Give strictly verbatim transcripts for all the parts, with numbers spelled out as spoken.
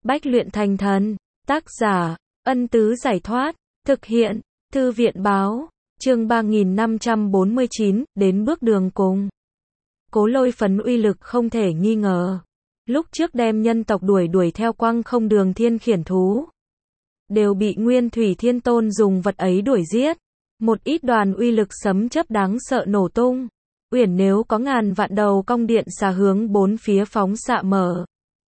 Bách luyện thành thần. Tác giả, Ân Tứ Giải Thoát. Thực hiện, Thư viện Báo. Chương ba nghìn năm trăm bốn mươi chín, đến bước đường cùng. Cố Lôi Phấn uy lực không thể nghi ngờ. Lúc trước đem nhân tộc đuổi đuổi theo Quang Không Đường Thiên Khiển thú, đều bị Nguyên Thủy Thiên Tôn dùng vật ấy đuổi giết. Một ít đoàn uy lực sấm chớp đáng sợ nổ tung. Uyển nếu có ngàn vạn đầu cong điện xà hướng bốn phía phóng xạ mở.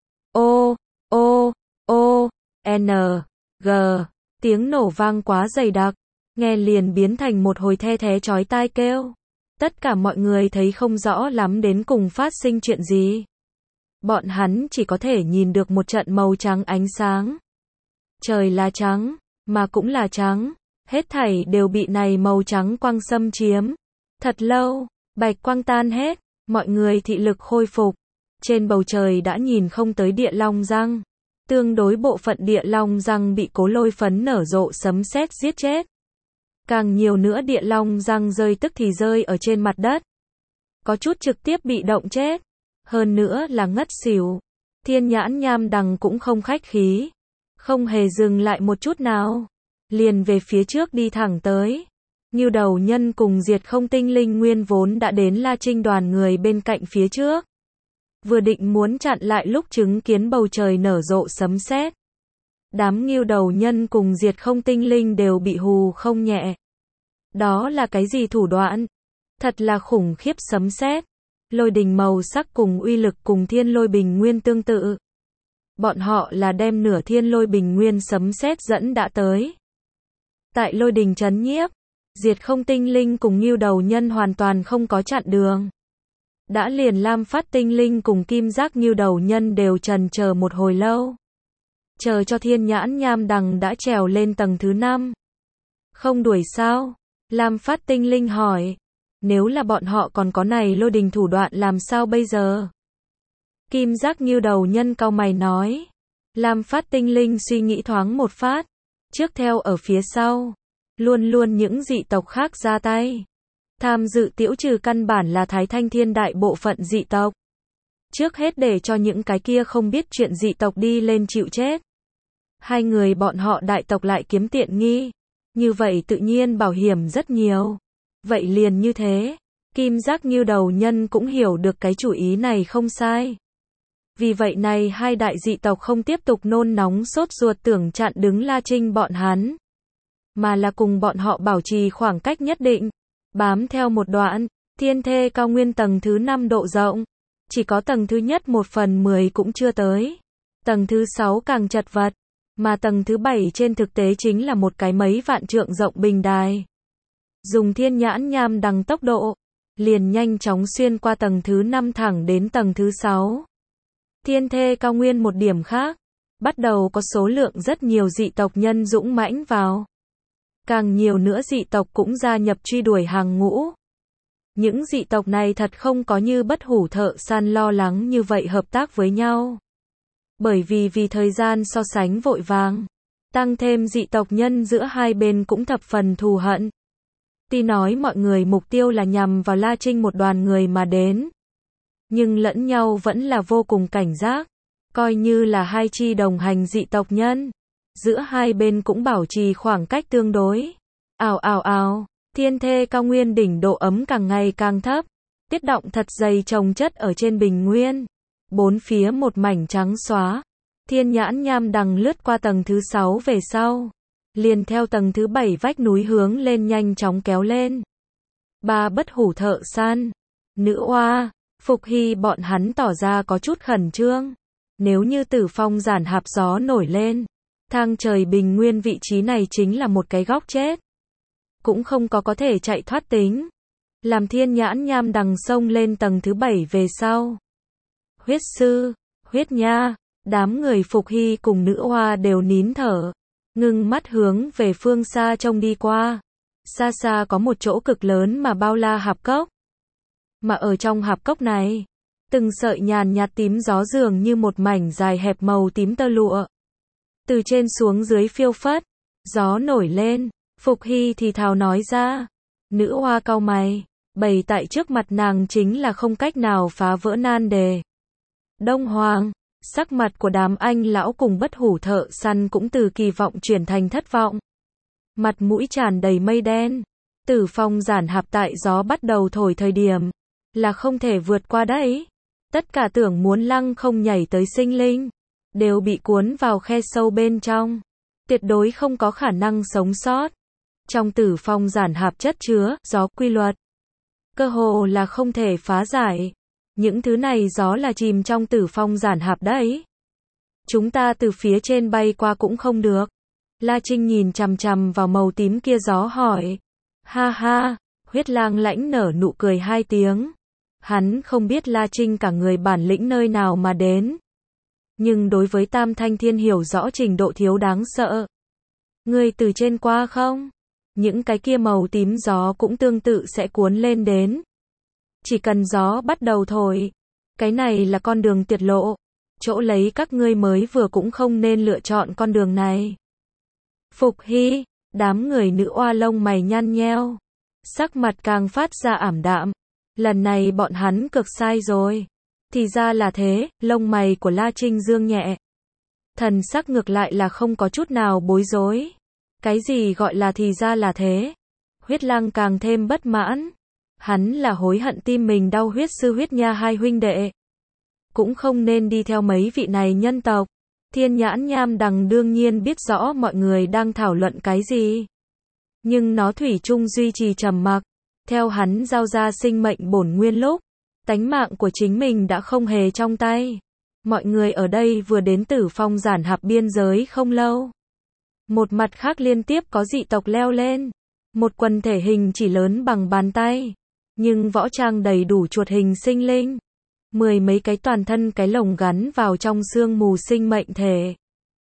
Ô, ô, ô, n, g, tiếng nổ vang quá dày đặc, nghe liền biến thành một hồi the thé chói tai kêu. Tất cả mọi người thấy không rõ lắm đến cùng phát sinh chuyện gì. Bọn hắn chỉ có thể nhìn được một trận màu trắng ánh sáng. Trời là trắng, mà cũng là trắng. Hết thảy đều bị này màu trắng quang xâm chiếm. Thật lâu, bạch quang tan hết, mọi người thị lực khôi phục. Trên bầu trời đã nhìn không tới địa long răng. Tương đối bộ phận địa long răng bị Cố Lôi Phấn nở rộ sấm sét giết chết. Càng nhiều nữa địa long răng rơi tức thì rơi ở trên mặt đất. Có chút trực tiếp bị động chết. Hơn nữa là ngất xỉu. Thiên Nhãn Nham Đằng cũng không khách khí. Không hề dừng lại một chút nào. Liền về phía trước đi thẳng tới. Ngưu Đầu Nhân cùng Diệt Không Tinh Linh nguyên vốn đã đến La Trinh đoàn người bên cạnh phía trước. Vừa định muốn chặn lại lúc chứng kiến bầu trời nở rộ sấm sét. Đám Ngưu Đầu Nhân cùng Diệt Không Tinh Linh đều bị hù không nhẹ. Đó là cái gì thủ đoạn? Thật là khủng khiếp sấm sét. Lôi đình màu sắc cùng uy lực cùng thiên lôi bình nguyên tương tự. Bọn họ là đem nửa thiên lôi bình nguyên sấm sét dẫn đã tới. Tại lôi đình trấn nhiếp, Diệt Không Tinh Linh cùng Ngưu Đầu Nhân hoàn toàn không có chặn đường. Đã liền Lam Phát Tinh Linh cùng Kim Giác Ngưu Đầu Nhân đều trần chờ một hồi lâu. Chờ cho Thiên Nhãn Nham Đằng đã trèo lên tầng thứ năm. Không đuổi sao? Lam Phát Tinh Linh hỏi. Nếu là bọn họ còn có này lôi đình thủ đoạn làm sao bây giờ? Kim Giác Ngưu Đầu Nhân cau mày nói. Lam Phát Tinh Linh suy nghĩ thoáng một phát. Trước theo ở phía sau. Luôn luôn những dị tộc khác ra tay. Tham dự tiễu trừ căn bản là Thái Thanh Thiên đại bộ phận dị tộc. Trước hết để cho những cái kia không biết chuyện dị tộc đi lên chịu chết. Hai người bọn họ đại tộc lại kiếm tiện nghi. Như vậy tự nhiên bảo hiểm rất nhiều. Vậy liền như thế. Kim Giác Ngưu Đầu Nhân cũng hiểu được cái chủ ý này không sai. Vì vậy này hai đại dị tộc không tiếp tục nôn nóng sốt ruột tưởng chặn đứng La Trinh bọn hắn. Mà là cùng bọn họ bảo trì khoảng cách nhất định. Bám theo một đoạn, thiên thê cao nguyên tầng thứ năm độ rộng. Chỉ có tầng thứ nhất một phần mười cũng chưa tới. Tầng thứ sáu càng chật vật. Mà tầng thứ bảy trên thực tế chính là một cái mấy vạn trượng rộng bình đài. Dùng Thiên Nhãn Nham Đằng tốc độ, liền nhanh chóng xuyên qua tầng thứ năm thẳng đến tầng thứ sáu. Thiên thê cao nguyên một điểm khác. Bắt đầu có số lượng rất nhiều dị tộc nhân dũng mãnh vào. Càng nhiều nữa dị tộc cũng gia nhập truy đuổi hàng ngũ. Những dị tộc này thật không có như Bất Hủ Thợ Săn lo lắng như vậy hợp tác với nhau. Bởi vì vì thời gian so sánh vội vàng, tăng thêm dị tộc nhân giữa hai bên cũng thập phần thù hận. Tuy nói mọi người mục tiêu là nhằm vào La Trinh một đoàn người mà đến, nhưng lẫn nhau vẫn là vô cùng cảnh giác, coi như là hai chi đồng hành dị tộc nhân. Giữa hai bên cũng bảo trì khoảng cách tương đối. Ào ào ào, thiên thê cao nguyên đỉnh độ ấm càng ngày càng thấp. Tiết động thật dày chồng chất ở trên bình nguyên. Bốn phía một mảnh trắng xóa. Thiên Nhãn Nham Đằng lướt qua tầng thứ sáu về sau. Liền theo tầng thứ bảy vách núi hướng lên nhanh chóng kéo lên. Ba Bất Hủ Thợ Săn, Nữ Oa, Phục Hy bọn hắn tỏ ra có chút khẩn trương. Nếu như Tử Phong giản hạp gió nổi lên. Thang trời bình nguyên vị trí này chính là một cái góc chết. Cũng không có có thể chạy thoát tính. Làm Thiên Nhãn Nham Đằng xông lên tầng thứ bảy về sau. Huyết Sư, Huyết Nha, đám người Phục Hy cùng Nữ Hoa đều nín thở. Ngưng mắt hướng về phương xa trông đi qua. Xa xa có một chỗ cực lớn mà bao la hạp cốc. Mà ở trong hạp cốc này, từng sợi nhàn nhạt tím gió dường như một mảnh dài hẹp màu tím tơ lụa. Từ trên xuống dưới phiêu phất, gió nổi lên, Phục Hy thì thào nói ra. Nữ Hoa cau mày, bày tại trước mặt nàng chính là không cách nào phá vỡ nan đề. Đông Hoàng, Sắc mặt của đám anh lão cùng bất hủ thợ săn cũng từ kỳ vọng chuyển thành thất vọng. Mặt mũi tràn đầy mây đen. Tử phong giản hạp tại gió bắt đầu thổi thời điểm, là không thể vượt qua đấy. Tất cả tưởng muốn lăng không nhảy tới sinh linh, đều bị cuốn vào khe sâu bên trong. Tuyệt đối không có khả năng sống sót. Trong tử phong giản hạp chất chứa, gió quy luật. Cơ hồ là không thể phá giải. Những thứ này gió là chìm trong tử phong giản hạp đấy. Chúng ta từ phía trên bay qua cũng không được. La Trinh nhìn chằm chằm vào màu tím kia gió hỏi. Ha ha, huyết lang lãnh nở nụ cười hai tiếng. Hắn không biết La Trinh cả người bản lĩnh nơi nào mà đến. Nhưng đối với Tam Thanh Thiên hiểu rõ trình độ thiếu đáng sợ. Ngươi từ trên qua không? Những cái kia màu tím gió cũng tương tự sẽ cuốn lên đến. Chỉ cần gió bắt đầu thổi. Cái này là con đường tuyệt lộ. Chỗ lấy các ngươi mới vừa cũng không nên lựa chọn con đường này. Phục Hy, đám người nữ oa lông mày nhăn nheo. Sắc mặt càng phát ra ảm đạm. Lần này bọn hắn cực sai rồi. Thì ra là thế, lông mày của La Trinh dương nhẹ. Thần sắc ngược lại là không có chút nào bối rối. Cái gì gọi là thì ra là thế? Huyết lang càng thêm bất mãn. Hắn là hối hận tim mình đau huyết sư huyết nha hai huynh đệ. Cũng không nên đi theo mấy vị này nhân tộc. Thiên nhãn nham đằng đương nhiên biết rõ mọi người đang thảo luận cái gì. Nhưng nó thủy chung duy trì trầm mặc. Theo hắn giao ra sinh mệnh bổn nguyên lúc. Tánh mạng của chính mình đã không hề trong tay. Mọi người ở đây vừa đến tử phong giản hạp biên giới không lâu. Một mặt khác liên tiếp có dị tộc leo lên. Một quần thể hình chỉ lớn bằng bàn tay. Nhưng võ trang đầy đủ chuột hình sinh linh. Mười mấy cái toàn thân cái lồng gắn vào trong xương mù sinh mệnh thể.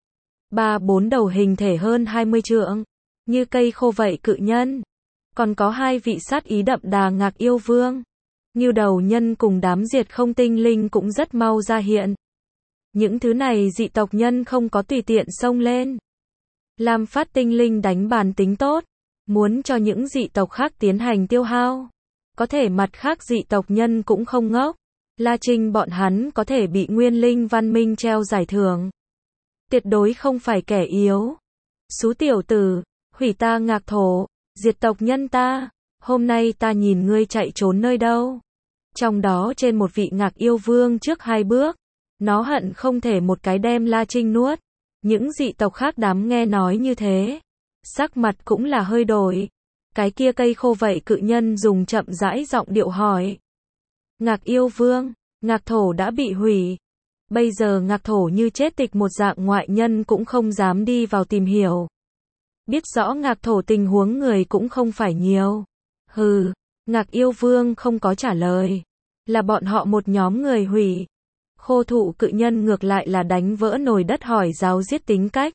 Ba bốn đầu hình thể hơn hai mươi trượng. Như cây khô vậy cự nhân. Còn có hai vị sát ý đậm đà ngạc yêu vương. Như đầu nhân cùng đám diệt không tinh linh cũng rất mau ra hiện. Những thứ này dị tộc nhân không có tùy tiện xông lên. Lam phát tinh linh đánh bàn tính tốt. Muốn cho những dị tộc khác tiến hành tiêu hao. Có thể mặt khác dị tộc nhân cũng không ngốc. La Trinh bọn hắn có thể bị Nguyên Linh Văn Minh treo giải thưởng. Tuyệt đối không phải kẻ yếu. Xú tiểu tử, hủy ta ngạc thổ, diệt tộc nhân ta. Hôm nay ta nhìn ngươi chạy trốn nơi đâu. Trong đó trên một vị ngạc yêu vương trước hai bước. Nó hận không thể một cái đem La Trinh nuốt. Những dị tộc khác đám nghe nói như thế. Sắc mặt cũng là hơi đổi. Cái kia cây khô vậy cự nhân dùng chậm rãi giọng điệu hỏi. Ngạc yêu vương, ngạc thổ đã bị hủy. Bây giờ ngạc thổ như chết tịch một dạng ngoại nhân cũng không dám đi vào tìm hiểu. Biết rõ ngạc thổ tình huống người cũng không phải nhiều. Hừ, ngạc yêu vương không có trả lời. Là bọn họ một nhóm người hủy. Khô thụ cự nhân ngược lại là đánh vỡ nồi đất hỏi giáo giết tính cách.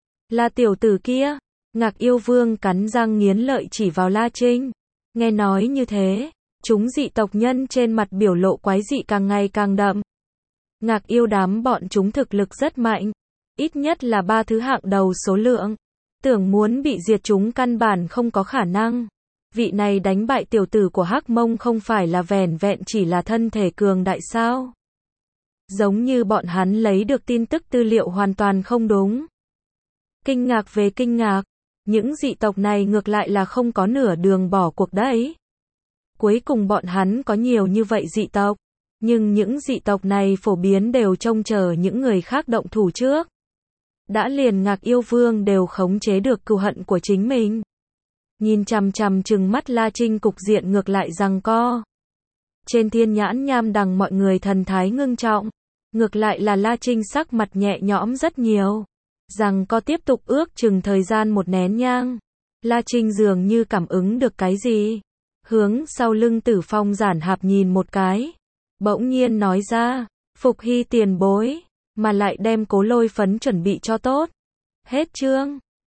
Là tiểu tử kia. Ngạc yêu vương cắn răng nghiến lợi chỉ vào La Trinh. Nghe nói như thế. Chúng dị tộc nhân trên mặt biểu lộ quái dị càng ngày càng đậm. Ngạc yêu đám bọn chúng thực lực rất mạnh. Ít nhất là ba thứ hạng đầu số lượng. Tưởng muốn bị diệt chúng căn bản không có khả năng. Vị này đánh bại tiểu tử của Hắc Mông không phải là vẻn vẹn chỉ là thân thể cường đại sao? Giống như bọn hắn lấy được tin tức tư liệu hoàn toàn không đúng. Kinh ngạc về kinh ngạc. Những dị tộc này ngược lại là không có nửa đường bỏ cuộc đấy. Cuối cùng bọn hắn có nhiều như vậy dị tộc. Nhưng những dị tộc này phổ biến đều trông chờ những người khác động thủ trước. Đã liền ngạc yêu vương đều khống chế được cừu hận của chính mình. Nhìn chằm chằm trừng mắt La Trinh cục diện ngược lại giằng co. Trên thiên nhãn nham đằng mọi người thần thái ngưng trọng. Ngược lại là La Trinh sắc mặt nhẹ nhõm rất nhiều. Giằng co tiếp tục ước chừng thời gian một nén nhang. La Trinh dường như cảm ứng được cái gì. Hướng sau lưng tử phong giản hạp nhìn một cái. Bỗng nhiên nói ra. Phục Hy tiền bối. Mà lại đem cố lôi phấn chuẩn bị cho tốt. Hết chương.